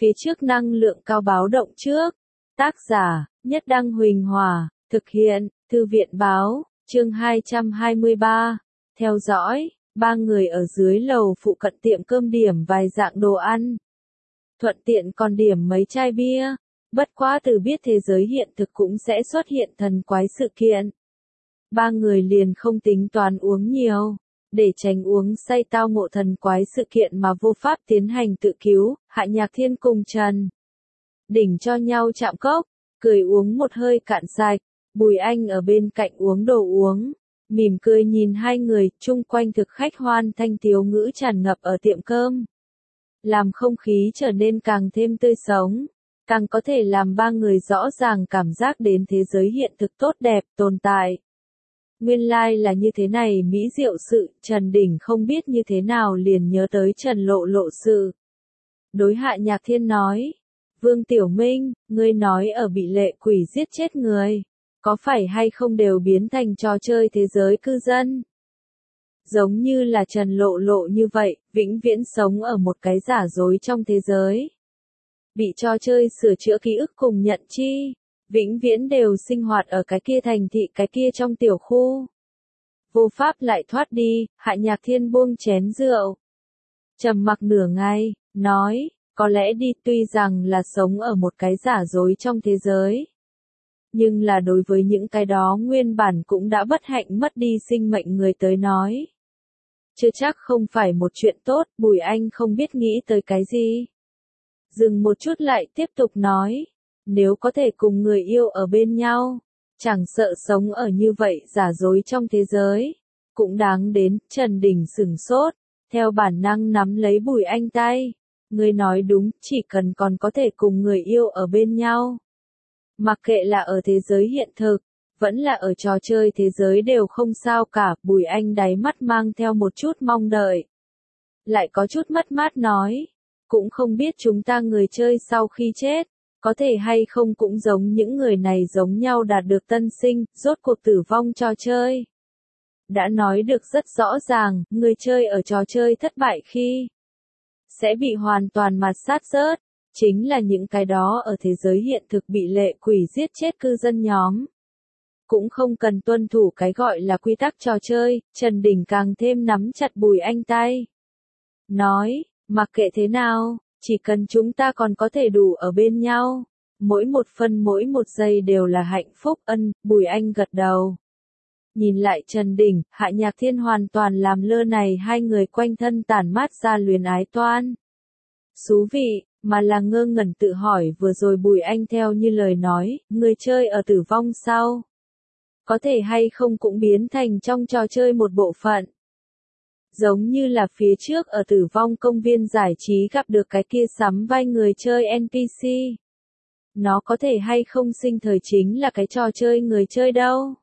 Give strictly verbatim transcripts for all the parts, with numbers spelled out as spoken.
Phía trước năng lượng cao báo động trước. Tác giả, Nhất Đăng Huỳnh Hòa, thực hiện, Thư viện Báo, chương hai trăm hai mươi ba. Theo dõi, ba người ở dưới lầu phụ cận tiệm cơm điểm vài dạng đồ ăn. Thuận tiện còn điểm mấy chai bia. Bất quá từ biết thế giới hiện thực cũng sẽ xuất hiện thần quái sự kiện. Ba người liền không tính toán uống nhiều. Để tránh uống say tao ngộ thần quái sự kiện mà vô pháp tiến hành tự cứu, Hạ Nhạc Thiên cùng Trần Đỉnh cho nhau chạm cốc, cười uống một hơi cạn sạch. Bùi Anh ở bên cạnh uống đồ uống, mỉm cười nhìn hai người, chung quanh thực khách hoan thanh tiếu ngữ tràn ngập ở tiệm cơm. Làm không khí trở nên càng thêm tươi sống, càng có thể làm ba người rõ ràng cảm giác đến thế giới hiện thực tốt đẹp, tồn tại. Nguyên lai like là như thế này mỹ diệu sự, Trần Đỉnh không biết như thế nào liền nhớ tới Trần Lộ Lộ sự. Đối Hạ Nhạc Thiên nói, Vương Tiểu Minh, ngươi nói ở bị lệ quỷ giết chết người, có phải hay không đều biến thành trò chơi thế giới cư dân? Giống như là Trần Lộ Lộ như vậy, vĩnh viễn sống ở một cái giả dối trong thế giới. Bị trò chơi sửa chữa ký ức cùng nhận chi. Vĩnh viễn đều sinh hoạt ở cái kia thành thị cái kia trong tiểu khu. Vô pháp lại thoát đi, Hạ Nhạc Thiên buông chén rượu. Trầm mặc nửa ngày, nói, có lẽ đi tuy rằng là sống ở một cái giả dối trong thế giới. Nhưng là đối với những cái đó nguyên bản cũng đã bất hạnh mất đi sinh mệnh người tới nói. Chưa chắc không phải một chuyện tốt, Bùi Anh không biết nghĩ tới cái gì. Dừng một chút lại tiếp tục nói. Nếu có thể cùng người yêu ở bên nhau, chẳng sợ sống ở như vậy giả dối trong thế giới, cũng đáng đến. Trần Đỉnh sửng sốt, theo bản năng nắm lấy Bùi Anh tay. Người nói đúng, chỉ cần còn có thể cùng người yêu ở bên nhau. Mặc kệ là ở thế giới hiện thực, vẫn là ở trò chơi thế giới đều không sao cả. Bùi Anh đáy mắt mang theo một chút mong đợi. Lại có chút mất mát nói, cũng không biết chúng ta người chơi sau khi chết. Có thể hay không cũng giống những người này giống nhau đạt được tân sinh, rốt cuộc tử vong trò chơi. Đã nói được rất rõ ràng, người chơi ở trò chơi thất bại khi sẽ bị hoàn toàn mạt sát rớt, chính là những cái đó ở thế giới hiện thực bị lệ quỷ giết chết cư dân nhóm. Cũng không cần tuân thủ cái gọi là quy tắc trò chơi, Trần Đỉnh càng thêm nắm chặt Bùi Anh tay. Nói, mặc kệ thế nào. Chỉ cần chúng ta còn có thể đủ ở bên nhau, mỗi một phân mỗi một giây đều là hạnh phúc. Ân, Bùi Anh gật đầu. Nhìn lại Trần Đỉnh, Hạ Nhạc Thiên hoàn toàn làm lơ này hai người quanh thân tản mát ra luyến ái toan. Xú vị, mà là ngơ ngẩn tự hỏi vừa rồi Bùi Anh theo như lời nói, người chơi ở tử vong sau. Có thể hay không cũng biến thành trong trò chơi một bộ phận. Giống như là phía trước ở tử vong công viên giải trí gặp được cái kia sắm vai người chơi en pê xê. Nó có thể hay không sinh thời chính là cái trò chơi người chơi đâu.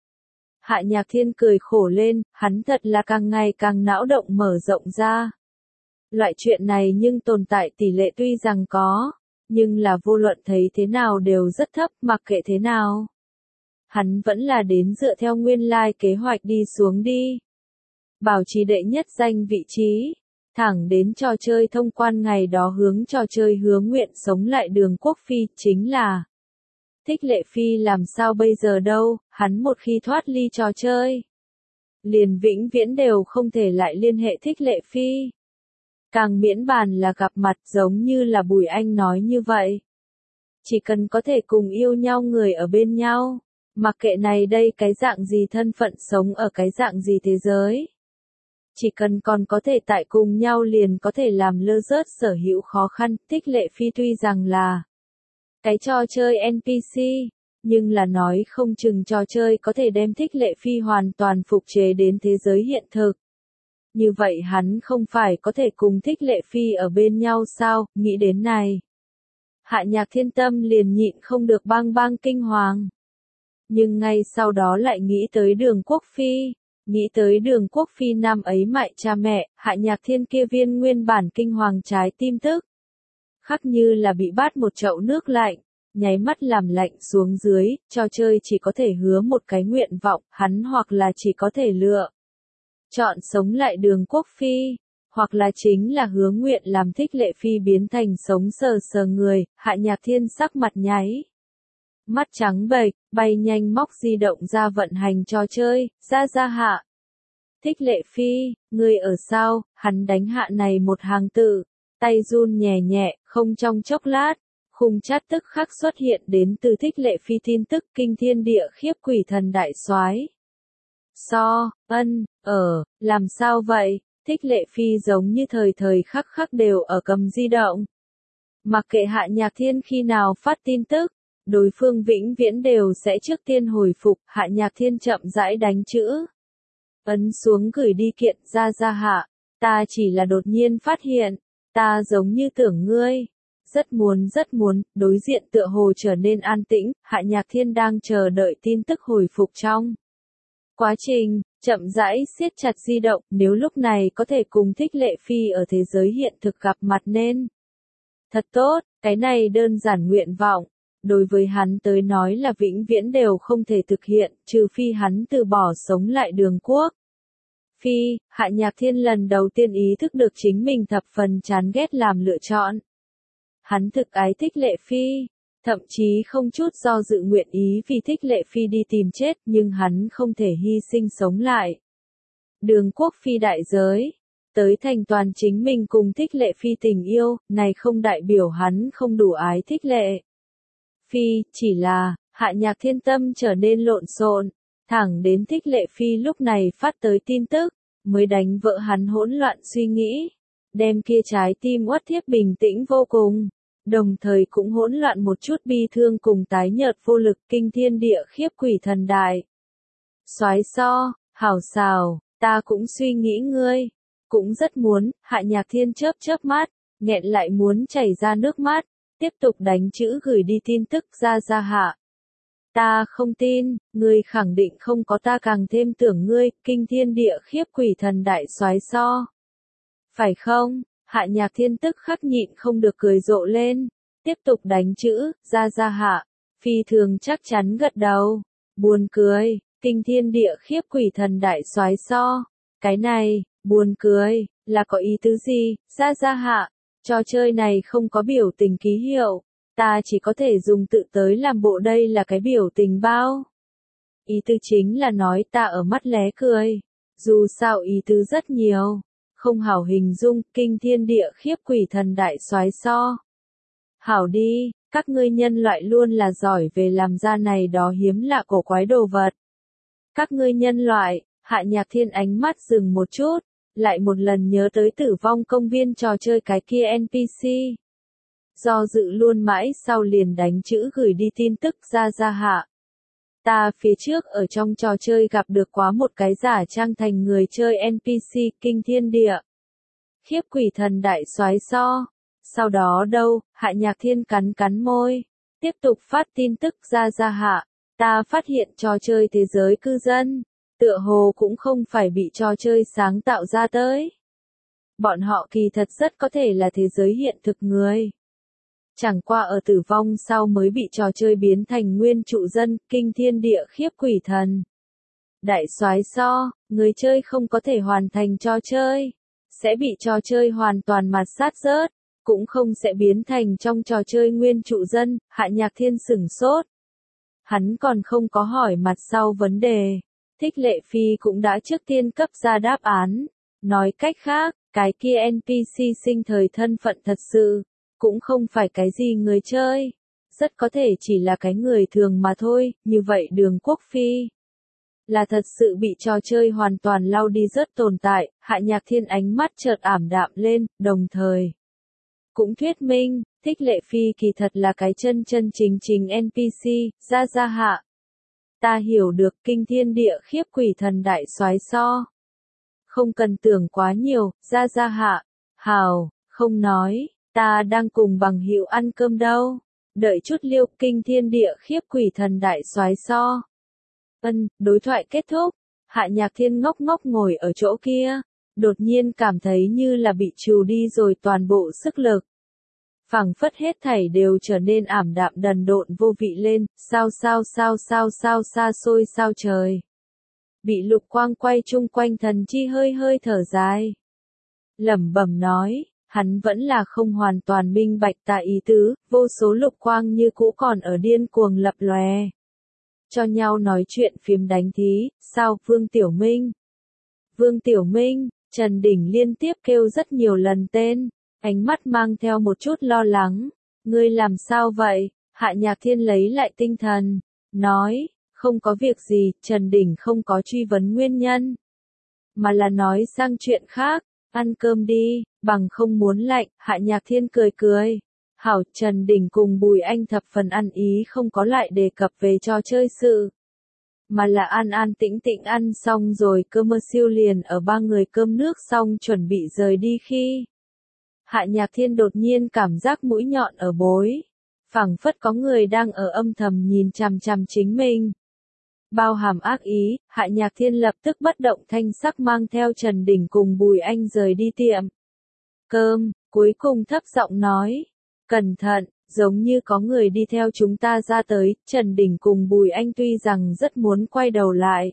Hạ Nhạc Thiên cười khổ lên, hắn thật là càng ngày càng não động mở rộng ra. Loại chuyện này nhưng tồn tại tỷ lệ tuy rằng có, nhưng là vô luận thấy thế nào đều rất thấp, mặc kệ thế nào. Hắn vẫn là đến dựa theo nguyên lai kế hoạch đi xuống đi. Bảo trì đệ nhất danh vị trí, thẳng đến trò chơi thông quan ngày đó hướng trò chơi hứa nguyện sống lại Đường Quốc Phi, chính là Thích Lệ Phi. Làm sao bây giờ đâu, hắn một khi thoát ly trò chơi, liền vĩnh viễn đều không thể lại liên hệ Thích Lệ Phi. Càng miễn bàn là gặp mặt, giống như là Bùi Anh nói như vậy. Chỉ cần có thể cùng yêu nhau người ở bên nhau, mặc kệ này đây cái dạng gì thân phận sống ở cái dạng gì thế giới. Chỉ cần còn có thể tại cùng nhau liền có thể làm lơ rớt sở hữu khó khăn. Thích Lệ Phi tuy rằng là cái trò chơi en pê xê, nhưng là nói không chừng trò chơi có thể đem Thích Lệ Phi hoàn toàn phục chế đến thế giới hiện thực. Như vậy hắn không phải có thể cùng Thích Lệ Phi ở bên nhau sao? Nghĩ đến này, Hạ Nhạc Thiên tâm liền nhịn không được bang bang kinh hoàng. Nhưng ngay sau đó lại nghĩ tới Đường Quốc Phi. Nghĩ tới Đường Quốc Phi năm ấy mại cha mẹ, Hạ Nhạc Thiên kia viên nguyên bản kinh hoàng trái tim tức khắc như là bị bát một chậu nước lạnh, nháy mắt làm lạnh xuống dưới. Trò chơi chỉ có thể hứa một cái nguyện vọng, hắn hoặc là chỉ có thể lựa chọn sống lại Đường Quốc Phi, hoặc là chính là hứa nguyện làm Thích Lệ Phi biến thành sống sờ sờ người, Hạ Nhạc Thiên sắc mặt nháy. Mắt trắng bệch, bay nhanh móc di động ra vận hành trò chơi, ra ra hạ. Thích Lệ Phi, ngươi ở sao, hắn đánh hạ này một hàng tự, tay run nhẹ nhẹ, không trong chốc lát, khung chat tức khắc xuất hiện đến từ Thích Lệ Phi tin tức kinh thiên địa khiếp quỷ thần đại soái. So, ân, ở, làm sao vậy, Thích Lệ Phi giống như thời thời khắc khắc đều ở cầm di động. Mặc kệ Hạ Nhạc Thiên khi nào phát tin tức, đối phương vĩnh viễn đều sẽ trước tiên hồi phục, Hạ Nhạc Thiên chậm rãi đánh chữ. Ấn xuống gửi đi kiện ra ra hạ, ta chỉ là đột nhiên phát hiện, ta giống như tưởng ngươi. Rất muốn rất muốn, đối diện tựa hồ trở nên an tĩnh, Hạ Nhạc Thiên đang chờ đợi tin tức hồi phục trong. Quá trình, chậm rãi siết chặt di động, nếu lúc này có thể cùng Thích Lệ Phi ở thế giới hiện thực gặp mặt nên. Thật tốt, cái này đơn giản nguyện vọng. Đối với hắn tới nói là vĩnh viễn đều không thể thực hiện, trừ phi hắn từ bỏ sống lại Đường Quốc. Phi, Hạ Nhạc Thiên lần đầu tiên ý thức được chính mình thập phần chán ghét làm lựa chọn. Hắn thực ái Thích Lệ Phi, thậm chí không chút do dự nguyện ý vì Thích Lệ Phi đi tìm chết, nhưng hắn không thể hy sinh sống lại. Đường Quốc phi đại giới, tới thành toàn chính mình cùng Thích Lệ Phi tình yêu, này không đại biểu hắn không đủ ái Thích Lệ Phi, chỉ là, Hạ Nhạc Thiên tâm trở nên lộn xộn, thẳng đến Thích Lệ Phi lúc này phát tới tin tức, mới đánh vỡ hắn hỗn loạn suy nghĩ, đem kia trái tim uất thiếp bình tĩnh vô cùng, đồng thời cũng hỗn loạn một chút bi thương cùng tái nhợt vô lực kinh thiên địa khiếp quỷ thần đại. Soái so, hảo xào, ta cũng suy nghĩ ngươi, cũng rất muốn, Hạ Nhạc Thiên chớp chớp mắt, nghẹn lại muốn chảy ra nước mắt. Tiếp tục đánh chữ gửi đi tin tức ra ra hạ. Ta không tin, ngươi khẳng định không có ta càng thêm tưởng ngươi, kinh thiên địa khiếp quỷ thần đại soái so. Phải không? Hạ Nhạc Thiên tức khắc nhịn không được cười rộ lên. Tiếp tục đánh chữ, ra ra hạ. Phi thường chắc chắn gật đầu. Buồn cười, kinh thiên địa khiếp quỷ thần đại soái so. Cái này, buồn cười, là có ý tứ gì, ra ra hạ. Trò chơi này không có biểu tình ký hiệu, ta chỉ có thể dùng tự tới làm bộ đây là cái biểu tình bao. Ý tứ chính là nói ta ở mắt lé cười, dù sao ý tứ rất nhiều, không hảo hình dung, kinh thiên địa khiếp quỷ thần đại soái so. Hảo đi, các ngươi nhân loại luôn là giỏi về làm ra này đó hiếm lạ cổ quái đồ vật. Các ngươi nhân loại, Hạ Nhạc Thiên ánh mắt dừng một chút. Lại một lần nhớ tới tử vong công viên trò chơi cái kia en pê xê. Do dự luôn mãi sau liền đánh chữ gửi đi tin tức ra ra hạ. Ta phía trước ở trong trò chơi gặp được quá một cái giả trang thành người chơi en pê xê kinh thiên địa. Khiếp quỷ thần đại soái so. Sau đó đâu, Hạ Nhạc Thiên cắn cắn môi. Tiếp tục phát tin tức ra ra hạ. Ta phát hiện trò chơi thế giới cư dân. Tựa hồ cũng không phải bị trò chơi sáng tạo ra tới. Bọn họ kỳ thật rất có thể là thế giới hiện thực người. Chẳng qua ở tử vong sau mới bị trò chơi biến thành nguyên trụ dân, kinh thiên địa khiếp quỷ thần. Đại soái so, người chơi không có thể hoàn thành trò chơi. Sẽ bị trò chơi hoàn toàn mạt sát rớt, cũng không sẽ biến thành trong trò chơi nguyên trụ dân, Hạ Nhạc Thiên sửng sốt. Hắn còn không có hỏi mặt sau vấn đề. Thích Lệ Phi cũng đã trước tiên cấp ra đáp án. Nói cách khác, cái kia en pê xê sinh thời thân phận thật sự, cũng không phải cái gì người chơi. Rất có thể chỉ là cái người thường mà thôi, như vậy Đường Quốc Phi. Là thật sự bị trò chơi hoàn toàn lau đi rất tồn tại, Hạ Nhạc Thiên ánh mắt chợt ảm đạm lên, đồng thời. Cũng thuyết minh, Thích Lệ Phi kỳ thật là cái chân chân chính chính en pê xê, ra ra hạ. Ta hiểu được kinh thiên địa khiếp quỷ thần đại soái so. Không cần tưởng quá nhiều, ra ra hạ. Hào, không nói, ta đang cùng bằng hữu ăn cơm đâu. Đợi chút liêu, kinh thiên địa khiếp quỷ thần đại soái so. Ân, đối thoại kết thúc. Hạ Nhạc Thiên ngốc ngốc ngồi ở chỗ kia. Đột nhiên cảm thấy như là bị trừ đi rồi toàn bộ sức lực. Phảng phất hết thảy đều trở nên ảm đạm đần độn vô vị lên, sao sao sao sao sao xa xôi sao trời. Bị lục quang quay chung quanh thần chi hơi hơi thở dài. lẩm bẩm nói, hắn vẫn là không hoàn toàn minh bạch ta ý tứ, vô số lục quang như cũ còn ở điên cuồng lập lòe. Cho nhau nói chuyện phiếm đánh thí, sao Vương Tiểu Minh? Vương Tiểu Minh, Trần Đình liên tiếp kêu rất nhiều lần tên, ánh mắt mang theo một chút lo lắng. Ngươi làm sao vậy? Hạ Nhạc Thiên lấy lại tinh thần, nói, không có việc gì, Trần Đình không có truy vấn nguyên nhân, mà là nói sang chuyện khác, ăn cơm đi, bằng không muốn lạnh. Hạ Nhạc Thiên cười cười. Hảo, Trần Đình cùng Bùi Anh thập phần ăn ý không có lại đề cập về trò chơi sự, mà là an an tĩnh tĩnh ăn xong rồi cơm mơ siêu liền ở ba người cơm nước xong chuẩn bị rời đi khi. Hạ Nhạc Thiên đột nhiên cảm giác mũi nhọn ở bối, phảng phất có người đang ở âm thầm nhìn chằm chằm chính mình. Bao hàm ác ý, Hạ Nhạc Thiên lập tức bất động thanh sắc mang theo Trần Đình cùng Bùi Anh rời đi tiệm cơm, cuối cùng thấp giọng nói, cẩn thận, giống như có người đi theo chúng ta ra tới. Trần Đình cùng Bùi Anh tuy rằng rất muốn quay đầu lại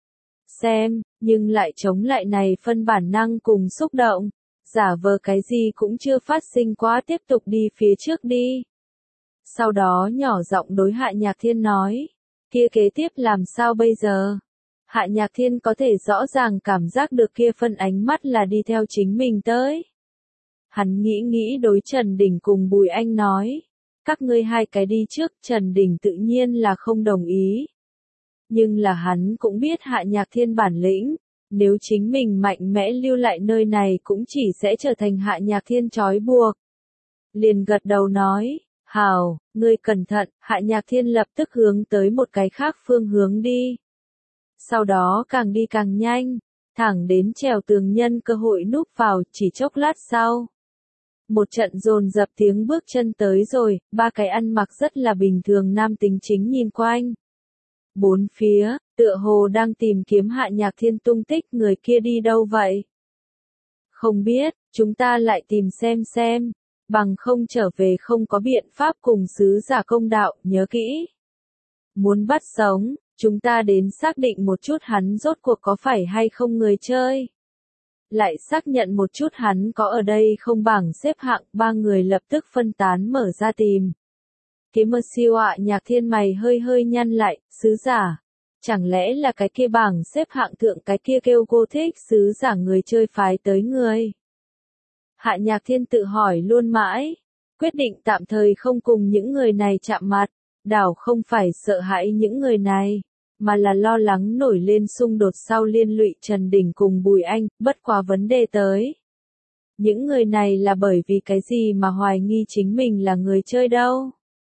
xem, nhưng lại chống lại này phân bản năng cùng xúc động, giả vờ cái gì cũng chưa phát sinh quá tiếp tục đi phía trước đi. Sau đó nhỏ giọng đối Hạ Nhạc Thiên nói, kia kế tiếp làm sao bây giờ? Hạ Nhạc Thiên có thể rõ ràng cảm giác được kia phân ánh mắt là đi theo chính mình tới. Hắn nghĩ nghĩ đối Trần Đình cùng Bùi Anh nói, các ngươi hai cái đi trước. Trần Đình tự nhiên là không đồng ý. Nhưng là hắn cũng biết Hạ Nhạc Thiên bản lĩnh, nếu chính mình mạnh mẽ lưu lại nơi này cũng chỉ sẽ trở thành Hạ Nhạc Thiên trói buộc. Liền gật đầu nói, hảo, ngươi cẩn thận. Hạ Nhạc Thiên lập tức hướng tới một cái khác phương hướng đi. Sau đó càng đi càng nhanh, thẳng đến trèo tường nhân cơ hội núp vào. Chỉ chốc lát sau, một trận dồn dập tiếng bước chân tới rồi, ba cái ăn mặc rất là bình thường nam tính chính nhìn quanh bốn phía, tựa hồ đang tìm kiếm Hạ Nhạc Thiên tung tích. Người kia đi đâu vậy? Không biết, chúng ta lại tìm xem xem, bằng không trở về không có biện pháp cùng sứ giả công đạo. Nhớ kỹ, muốn bắt sống, chúng ta đến xác định một chút hắn rốt cuộc có phải hay không người chơi, lại xác nhận một chút hắn có ở đây không. Bảng xếp hạng, ba người lập tức phân tán mở ra tìm. Kế mơ siêu ạ. Nhạc Thiên mày hơi hơi nhăn lại, sứ giả, chẳng lẽ là cái kia bảng xếp hạng thượng cái kia kêu cô thích sứ giả người chơi phái tới người? Hạ Nhạc Thiên tự hỏi luôn mãi, quyết định tạm thời không cùng những người này chạm mặt. Đảo không phải sợ hãi những người này, mà là lo lắng nổi lên xung đột sau liên lụy Trần Đình cùng Bùi Anh. Bất quá vấn đề tới, những người này là bởi vì cái gì mà hoài nghi chính mình là người chơi đâu?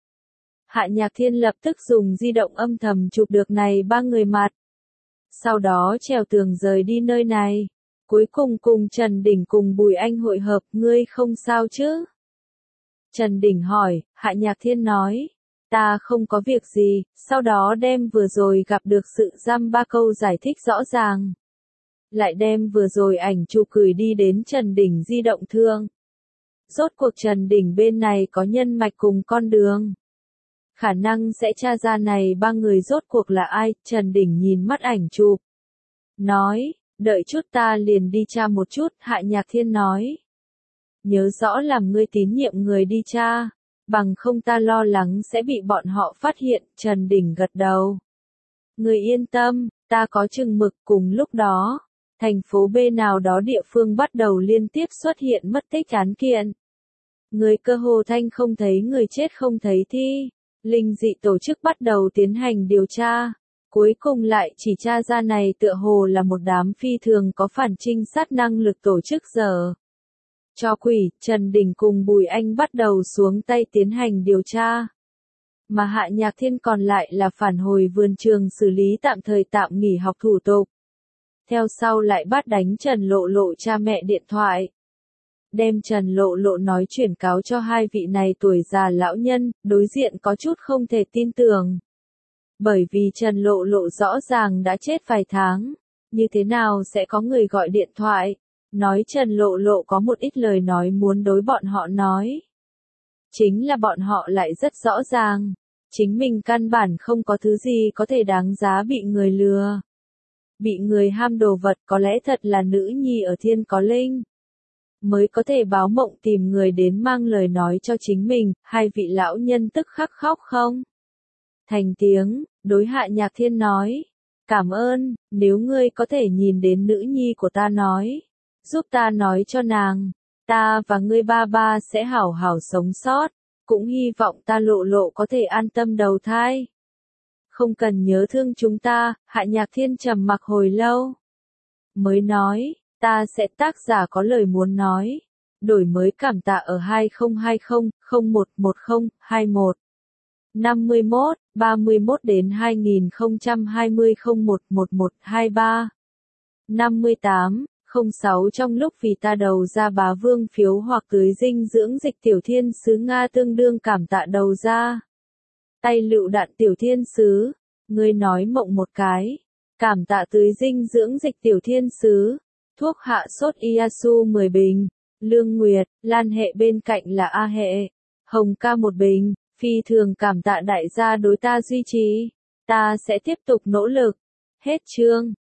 Hạ Nhạc Thiên lập tức dùng di động âm thầm chụp được này ba người mặt, sau đó trèo tường rời đi nơi này, cuối cùng cùng Trần Đình cùng Bùi Anh hội hợp. Ngươi không sao chứ? Trần Đình hỏi. Hạ Nhạc Thiên nói, ta không có việc gì, sau đó đem vừa rồi gặp được sự dăm ba câu giải thích rõ ràng, lại đem vừa rồi ảnh chụp gửi đi đến Trần Đình di động thương. Rốt cuộc Trần Đình bên này có nhân mạch cùng con đường, khả năng sẽ tra ra này ba người rốt cuộc là ai. Trần Đình nhìn mắt ảnh chụp, nói, đợi chút ta liền đi tra một chút. Hạ Nhạc Thiên nói, nhớ rõ làm ngươi tín nhiệm người đi tra, bằng không ta lo lắng sẽ bị bọn họ phát hiện. Trần Đình gật đầu. Người yên tâm, ta có chừng mực. Cùng lúc đó, thành phố B nào đó địa phương bắt đầu liên tiếp xuất hiện mất tích án kiện. Người cơ hồ thanh không thấy người chết không thấy thi. Linh dị tổ chức bắt đầu tiến hành điều tra. Cuối cùng lại chỉ tra ra này tựa hồ là một đám phi thường có phản trinh sát năng lực tổ chức giờ cho quỷ. Trần Đình cùng Bùi Anh bắt đầu xuống tay tiến hành điều tra, mà Hạ Nhạc Thiên còn lại là phản hồi vườn trường xử lý tạm thời tạm nghỉ học thủ tục. Theo sau lại bắt đánh Trần Lộ Lộ cha mẹ điện thoại, đem Trần Lộ Lộ nói chuyển cáo cho hai vị này tuổi già lão nhân. Đối diện có chút không thể tin tưởng, bởi vì Trần Lộ Lộ rõ ràng đã chết vài tháng, như thế nào sẽ có người gọi điện thoại nói Trần Lộ Lộ có một ít lời nói muốn đối bọn họ nói. Chính là bọn họ lại rất rõ ràng, chính mình căn bản không có thứ gì có thể đáng giá bị người lừa, bị người ham đồ vật. Có lẽ thật là nữ nhi ở thiên có linh. mới có thể báo mộng tìm người đến mang lời nói cho chính mình, hai vị lão nhân tức khắc khóc không thành tiếng, đối Hạ Nhạc Thiên nói, cảm ơn, nếu ngươi có thể nhìn đến nữ nhi của ta nói, giúp ta nói cho nàng, ta và ngươi ba ba sẽ hảo hảo sống sót, cũng hy vọng ta lộ lộ có thể an tâm đầu thai. Không cần nhớ thương chúng ta, Hạ Nhạc Thiên trầm mặc hồi lâu. Mới nói, ta sẽ tác giả có lời muốn nói. Đổi mới cảm tạ ở hai không hai không, không một một không, hai một. năm mươi mốt, ba mươi mốt đến hai nghìn không trăm hai mươi không một một một hai ba. năm mươi tám, không sáu trong lúc vì ta đầu ra bá vương phiếu hoặc tưới dinh dưỡng dịch tiểu thiên sứ Nga tương đương cảm tạ đầu ra. Tay lựu đạn tiểu thiên sứ, ngươi nói mộng một cái. Cảm tạ tưới dinh dưỡng dịch tiểu thiên sứ, thuốc hạ sốt Iasu mười bình, Lương Nguyệt, Lan hệ bên cạnh là A hệ, Hồng ca một bình, phi thường cảm tạ đại gia đối ta duy trì, ta sẽ tiếp tục nỗ lực. Hết chương.